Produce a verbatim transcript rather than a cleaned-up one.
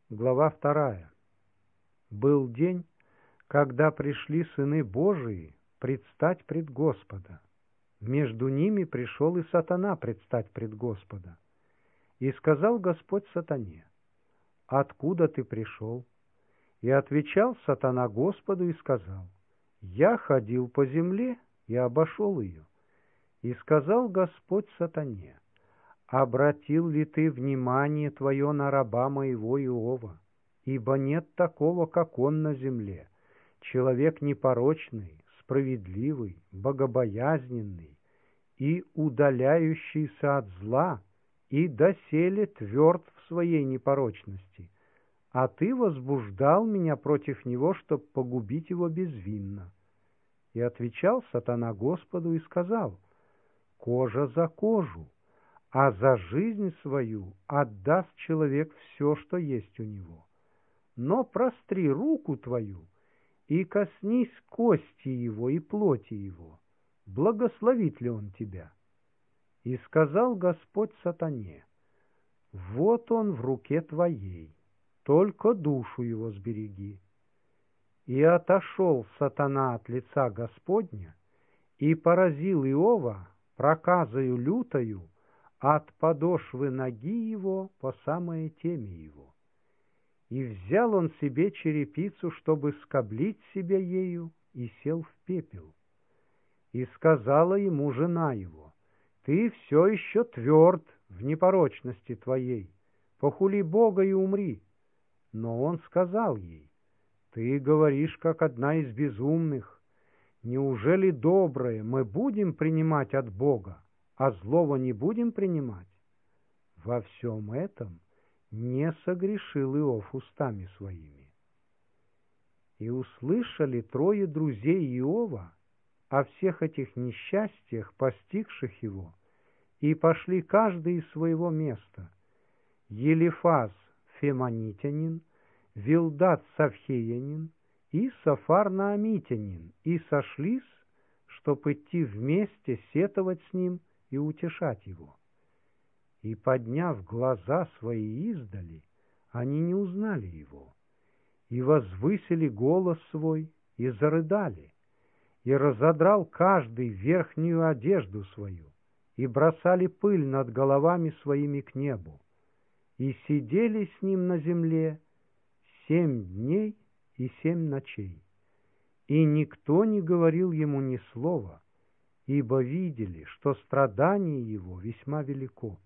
Глава вторая. Был день, когда пришли сыны Божии предстать пред Господа. Между ними пришел и сатана предстать пред Господа. И сказал Господь сатане: «Откуда ты пришел?» И отвечал сатана Господу и сказал: «Я ходил по земле и обошел ее». И сказал Господь сатане: «Обратил ли ты внимание твое на раба моего Иова? Ибо нет такого, как он на земле, человек непорочный, справедливый, богобоязненный и удаляющийся от зла, и доселе тверд в своей непорочности. А ты возбуждал меня против него, чтоб погубить его безвинно». И отвечал сатана Господу и сказал: «Кожа за кожу, а за жизнь свою отдаст человек все, что есть у него. Но простри руку твою и коснись кости его и плоти его, благословит ли он тебя?» И сказал Господь сатане: «Вот он в руке твоей, только душу его сбереги». И отошел сатана от лица Господня и поразил Иова проказою лютою от подошвы ноги его по самое темя его. И взял он себе черепицу, чтобы скоблить себя ею, и сел в пепел. И сказала ему жена его: «Ты все еще тверд в непорочности твоей, похули Бога и умри». Но он сказал ей: «Ты говоришь, как одна из безумных. Неужели доброе мы будем принимать от Бога, а злого не будем принимать?» Во всем этом не согрешил Иов устами своими. И услышали трое друзей Иова о всех этих несчастьях, постигших его, и пошли каждый из своего места. Елифаз фемонитянин, Вилдат савхеянин и Сафар наамитянин, и сошлись, чтоб идти вместе сетовать с ним и утешать его. И, подняв глаза свои издали, они не узнали его, и возвысили голос свой, и зарыдали, и разодрал каждый верхнюю одежду свою, и бросали пыль над головами своими к небу, и сидели с ним на земле семь дней и семь ночей. И никто не говорил ему ни слова, ибо видели, что страдание его весьма велико.